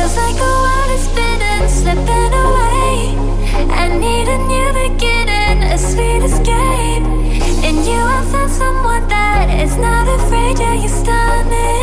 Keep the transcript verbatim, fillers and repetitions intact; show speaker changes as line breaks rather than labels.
Feels like a world is spinning, slipping away. I need a new beginning, a sweet escape. In you I found someone that is not afraid, yeah, you're stunning.